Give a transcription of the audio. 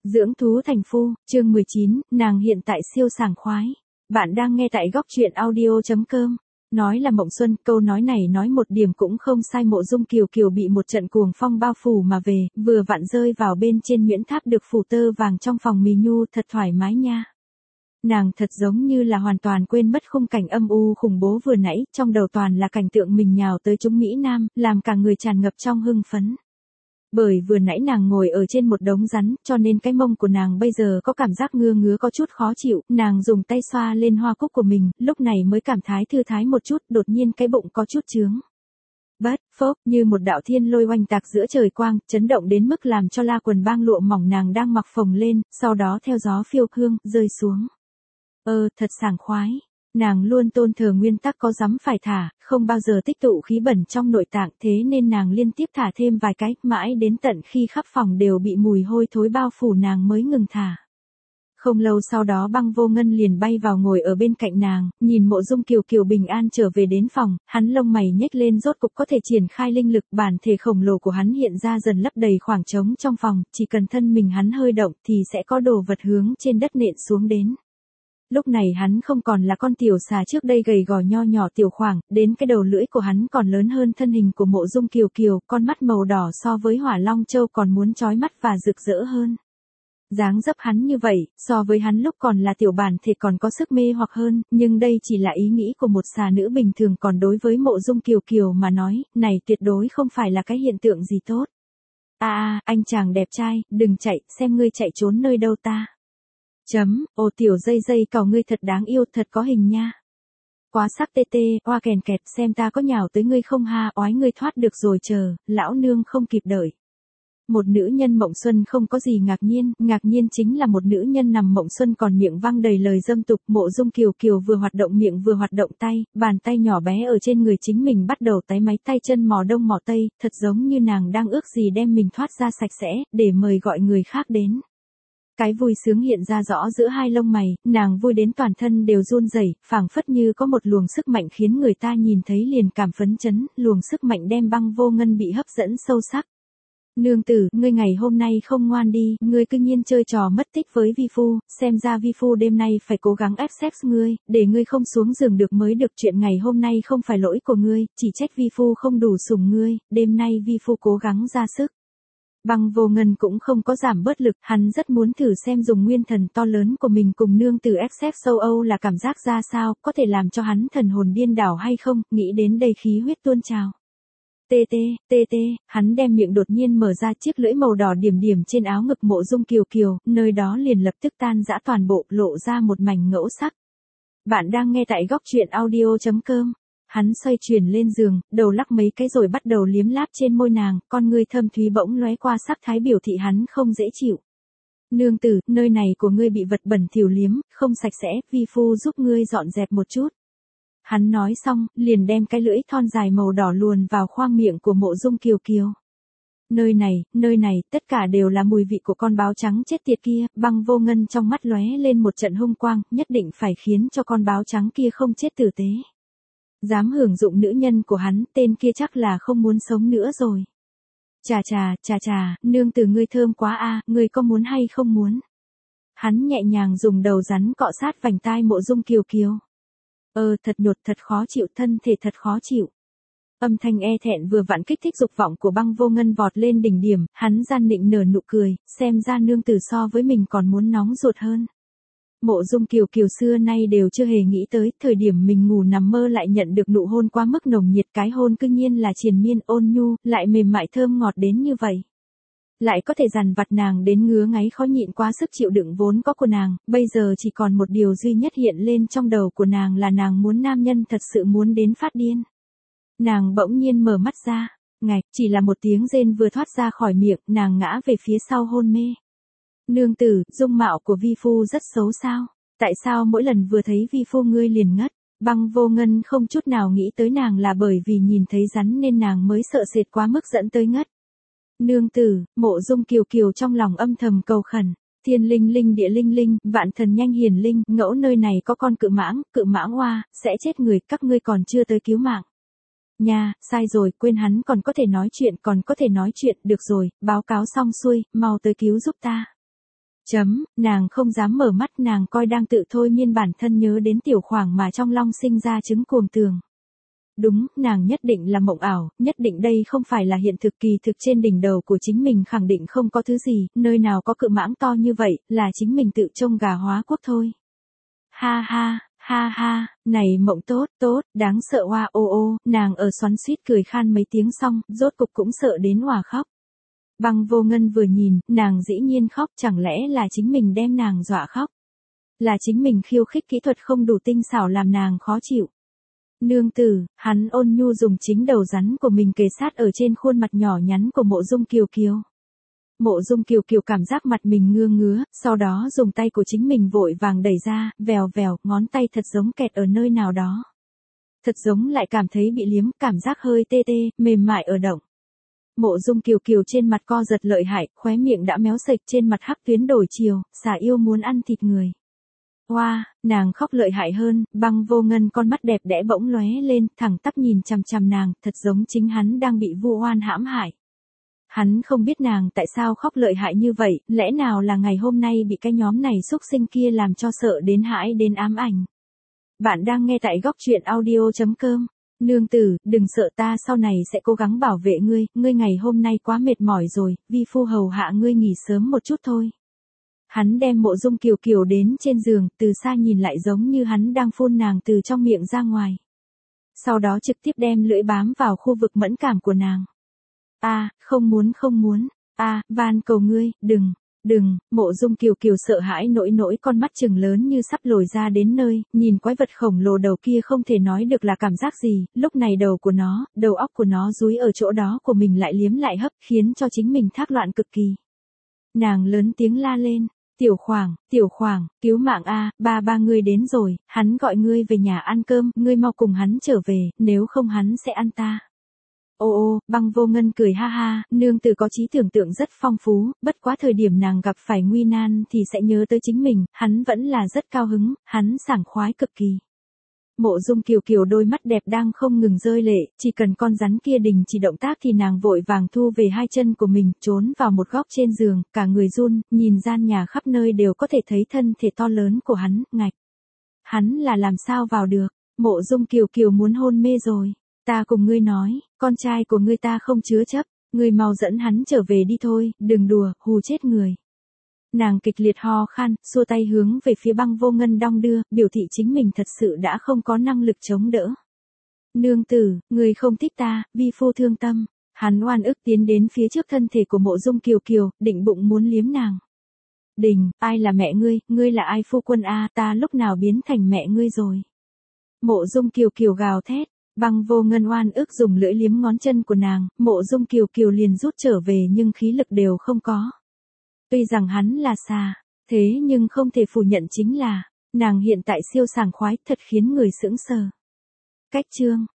Dưỡng thú thành phu, chương 19, nàng hiện tại siêu sảng khoái. Bạn đang nghe tại góc truyện audio.com. Nói là mộng xuân, câu nói này nói một điểm cũng không sai. Mộ Dung Kiều Kiều bị một trận cuồng phong bao phủ mà về, vừa vặn rơi vào bên trên Nguyễn Tháp được phủ tơ vàng trong phòng mì nhu, thật thoải mái nha. Nàng thật giống như là hoàn toàn quên mất khung cảnh âm u khủng bố vừa nãy, trong đầu toàn là cảnh tượng mình nhào tới chúng Mỹ Nam, làm cả người tràn ngập trong hưng phấn. Bởi vừa nãy nàng ngồi ở trên một đống rắn, cho nên cái mông của nàng bây giờ có cảm giác ngứa ngứa có chút khó chịu, nàng dùng tay xoa lên hoa cúc của mình, lúc này mới cảm thấy thư thái một chút, đột nhiên cái bụng có chút chướng. Bát, phốc, như một đạo thiên lôi oanh tạc giữa trời quang, chấn động đến mức làm cho la quần bang lụa mỏng nàng đang mặc phồng lên, sau đó theo gió phiêu hương, rơi xuống. Thật sảng khoái. Nàng luôn tôn thờ nguyên tắc có dám phải thả, không bao giờ tích tụ khí bẩn trong nội tạng, thế nên nàng liên tiếp thả thêm vài cái, mãi đến tận khi khắp phòng đều bị mùi hôi thối bao phủ nàng mới ngừng thả. Không lâu sau đó Băng Vô Ngân liền bay vào ngồi ở bên cạnh nàng, nhìn Mộ Dung Kiều Kiều bình an trở về đến phòng, hắn lông mày nhếch lên, rốt cục có thể triển khai linh lực, bản thể khổng lồ của hắn hiện ra dần lấp đầy khoảng trống trong phòng, chỉ cần thân mình hắn hơi động thì sẽ có đồ vật hướng trên đất nện xuống đến. Lúc này hắn không còn là con tiểu xà trước đây gầy gò nho nhỏ tiểu khoảng, đến cái đầu lưỡi của hắn còn lớn hơn thân hình của Mộ Dung Kiều Kiều, con mắt màu đỏ so với Hỏa Long Châu còn muốn chói mắt và rực rỡ hơn. Dáng dấp hắn như vậy, so với hắn lúc còn là tiểu bản thể còn có sức mê hoặc hơn, nhưng đây chỉ là ý nghĩ của một xà nữ bình thường, còn đối với Mộ Dung Kiều Kiều mà nói, này tuyệt đối không phải là cái hiện tượng gì tốt. Anh chàng đẹp trai, đừng chạy, xem ngươi chạy trốn nơi đâu ta. Ồ tiểu dây dây cào ngươi thật đáng yêu, thật có hình nha. Quá sắc tê tê, oa kèn kẹt, xem ta có nhào tới ngươi không ha, oái ngươi thoát được rồi, chờ, lão nương không kịp đợi. Một nữ nhân mộng xuân không có gì ngạc nhiên chính là một nữ nhân nằm mộng xuân còn miệng văng đầy lời dâm tục. Mộ Dung Kiều Kiều vừa hoạt động miệng vừa hoạt động tay, bàn tay nhỏ bé ở trên người chính mình bắt đầu táy máy tay chân mò đông mò tây, thật giống như nàng đang ước gì đem mình thoát ra sạch sẽ, để mời gọi người khác đến. Cái vui sướng hiện ra rõ giữa hai lông mày, nàng vui đến toàn thân đều run rẩy, phảng phất như có một luồng sức mạnh khiến người ta nhìn thấy liền cảm phấn chấn, luồng sức mạnh đem Băng Vô Ngân bị hấp dẫn sâu sắc. Nương tử, ngươi ngày hôm nay không ngoan đi, ngươi cứ nhiên chơi trò mất tích với vi phu, xem ra vi phu đêm nay phải cố gắng ép sex ngươi, để ngươi không xuống giường được mới được, chuyện ngày hôm nay không phải lỗi của ngươi, chỉ trách vi phu không đủ sủng ngươi, đêm nay vi phu cố gắng ra sức. Băng Vô Ngân cũng không có giảm bớt lực, hắn rất muốn thử xem dùng nguyên thần to lớn của mình cùng nương tử XX châu Âu là cảm giác ra sao, có thể làm cho hắn thần hồn điên đảo hay không, nghĩ đến đây khí huyết tuôn trào. Tê, hắn đem miệng đột nhiên mở ra, chiếc lưỡi màu đỏ điểm điểm trên áo ngực Mộ Dung Kiều Kiều, nơi đó liền lập tức tan rã toàn bộ, lộ ra một mảnh ngẫu sắc. Bạn đang nghe tại góc truyện audio.com. Hắn xoay chuyển lên giường, đầu lắc mấy cái rồi bắt đầu liếm láp trên môi nàng, con ngươi thâm thúy bỗng lóe qua sắc thái biểu thị hắn không dễ chịu. Nương tử, nơi này của ngươi bị vật bẩn thỉu liếm, không sạch sẽ, vi phu giúp ngươi dọn dẹp một chút. Hắn nói xong, liền đem cái lưỡi thon dài màu đỏ luồn vào khoang miệng của Mộ Dung Kiều Kiều. Nơi này, tất cả đều là mùi vị của con báo trắng chết tiệt kia. Băng Vô Ngân trong mắt lóe lên một trận hung quang, nhất định phải khiến cho con báo trắng kia không chết tử tế. Dám hưởng dụng nữ nhân của hắn, tên kia chắc là không muốn sống nữa rồi. Chà, nương tử ngươi thơm quá ngươi có muốn hay không muốn? Hắn nhẹ nhàng dùng đầu rắn cọ sát vành tai Mộ Dung Kiều Kiều. Thật nhột, thật khó chịu, thân thể thật khó chịu. Âm thanh e thẹn vừa vặn kích thích dục vọng của Băng Vô Ngân vọt lên đỉnh điểm, hắn gian nịnh nở nụ cười, xem ra nương tử so với mình còn muốn nóng ruột hơn. Mộ Dung Kiều Kiều xưa nay đều chưa hề nghĩ tới, thời điểm mình ngủ nằm mơ lại nhận được nụ hôn quá mức nồng nhiệt, cái hôn cư nhiên là triền miên ôn nhu, lại mềm mại thơm ngọt đến như vậy. Lại có thể dằn vặt nàng đến ngứa ngáy khó nhịn, quá sức chịu đựng vốn có của nàng, bây giờ chỉ còn một điều duy nhất hiện lên trong đầu của nàng là nàng muốn nam nhân thật sự muốn đến phát điên. Nàng bỗng nhiên mở mắt ra, chỉ là một tiếng rên vừa thoát ra khỏi miệng, nàng ngã về phía sau hôn mê. Nương tử, dung mạo của vi phu rất xấu sao? Tại sao mỗi lần vừa thấy vi phu ngươi liền ngất? Băng Vô Ngân không chút nào nghĩ tới nàng là bởi vì nhìn thấy rắn nên nàng mới sợ sệt quá mức dẫn tới ngất. Nương tử, Mộ Dung Kiều Kiều trong lòng âm thầm cầu khẩn. Thiên linh linh địa linh linh, vạn thần nhanh hiền linh, ngẫu nơi này có con cự mãng oa, sẽ chết người, các ngươi còn chưa tới cứu mạng. Nha, sai rồi, quên hắn còn có thể nói chuyện, được rồi, báo cáo xong xuôi, mau tới cứu giúp ta. Nàng không dám mở mắt, nàng coi đang tự thôi miên bản thân nhớ đến tiểu khoảng mà trong long sinh ra trứng cuồng tường. Đúng, nàng nhất định là mộng ảo, nhất định đây không phải là hiện thực, kỳ thực trên đỉnh đầu của chính mình khẳng định không có thứ gì, nơi nào có cự mãng to như vậy, là chính mình tự trông gà hóa quốc thôi. Ha ha, ha ha, này mộng tốt, tốt, đáng sợ oa ô ô, nàng ở xoắn xuýt cười khan mấy tiếng xong, rốt cục cũng sợ đến òa khóc. Băng Vô Ngân vừa nhìn, nàng dĩ nhiên khóc, chẳng lẽ là chính mình đem nàng dọa khóc. Là chính mình khiêu khích kỹ thuật không đủ tinh xảo làm nàng khó chịu. Nương tử, hắn ôn nhu dùng chính đầu rắn của mình kề sát ở trên khuôn mặt nhỏ nhắn của Mộ Dung Kiều Kiều. Mộ Dung Kiều Kiều cảm giác mặt mình ngứa ngứa, sau đó dùng tay của chính mình vội vàng đẩy ra, vèo vèo, ngón tay thật giống kẹt ở nơi nào đó. Thật giống lại cảm thấy bị liếm, cảm giác hơi tê tê, mềm mại ở động. Mộ Dung Kiều Kiều trên mặt co giật lợi hại, khóe miệng đã méo sệch, trên mặt hắc tuyến đổi chiều, xà yêu muốn ăn thịt người. Hoa, nàng khóc lợi hại hơn, Băng Vô Ngân con mắt đẹp đẽ bỗng lóe lên, thẳng tắp nhìn chằm chằm nàng, thật giống chính hắn đang bị vu oan hãm hại. Hắn không biết nàng tại sao khóc lợi hại như vậy, lẽ nào là ngày hôm nay bị cái nhóm này xúc sinh kia làm cho sợ đến hãi đến ám ảnh. Bạn đang nghe tại góc truyện audio.com. Nương tử, đừng sợ, ta sau này sẽ cố gắng bảo vệ ngươi, ngươi ngày hôm nay quá mệt mỏi rồi, vi phu hầu hạ ngươi nghỉ sớm một chút thôi. Hắn đem Mộ Dung Kiều Kiều đến trên giường, từ xa nhìn lại giống như hắn đang phun nàng từ trong miệng ra ngoài. Sau đó trực tiếp đem lưỡi bám vào khu vực mẫn cảm của nàng. Không muốn, van cầu ngươi, đừng, Mộ Dung Kiều Kiều sợ hãi nỗi con mắt trừng lớn như sắp lồi ra đến nơi, nhìn quái vật khổng lồ đầu kia không thể nói được là cảm giác gì, lúc này đầu óc của nó dúi ở chỗ đó của mình lại liếm lại hấp, khiến cho chính mình thác loạn cực kỳ. Nàng lớn tiếng la lên, tiểu khoảng, cứu mạng ba ngươi đến rồi, hắn gọi ngươi về nhà ăn cơm, ngươi mau cùng hắn trở về, nếu không hắn sẽ ăn ta. Ô, Băng Vô Ngân cười ha ha, nương tử có trí tưởng tượng rất phong phú, bất quá thời điểm nàng gặp phải nguy nan thì sẽ nhớ tới chính mình, hắn vẫn là rất cao hứng, hắn sảng khoái cực kỳ. Mộ Dung Kiều Kiều đôi mắt đẹp đang không ngừng rơi lệ, chỉ cần con rắn kia đình chỉ động tác thì nàng vội vàng thu về hai chân của mình, trốn vào một góc trên giường, cả người run, nhìn gian nhà khắp nơi đều có thể thấy thân thể to lớn của hắn, ngạch. Hắn là làm sao vào được, Mộ Dung Kiều Kiều muốn hôn mê rồi. Ta cùng ngươi nói, con trai của ngươi ta không chứa chấp, ngươi mau dẫn hắn trở về đi thôi, đừng đùa, hù chết người. Nàng kịch liệt ho khan, xua tay hướng về phía Băng Vô Ngân đong đưa, biểu thị chính mình thật sự đã không có năng lực chống đỡ. Nương tử, ngươi không thích ta, vi phu thương tâm. Hắn oan ức tiến đến phía trước thân thể của Mộ Dung Kiều Kiều, định bụng muốn liếm nàng. Đình, ai là mẹ ngươi là ai phu quân ta lúc nào biến thành mẹ ngươi rồi. Mộ Dung Kiều Kiều gào thét. Băng Vô Ngân oan ức dùng lưỡi liếm ngón chân của nàng, Mộ Dung Kiều Kiều liền rút trở về nhưng khí lực đều không có. Tuy rằng hắn là xà, thế nhưng không thể phủ nhận chính là, nàng hiện tại siêu sảng khoái thật khiến người sững sờ. Cách chương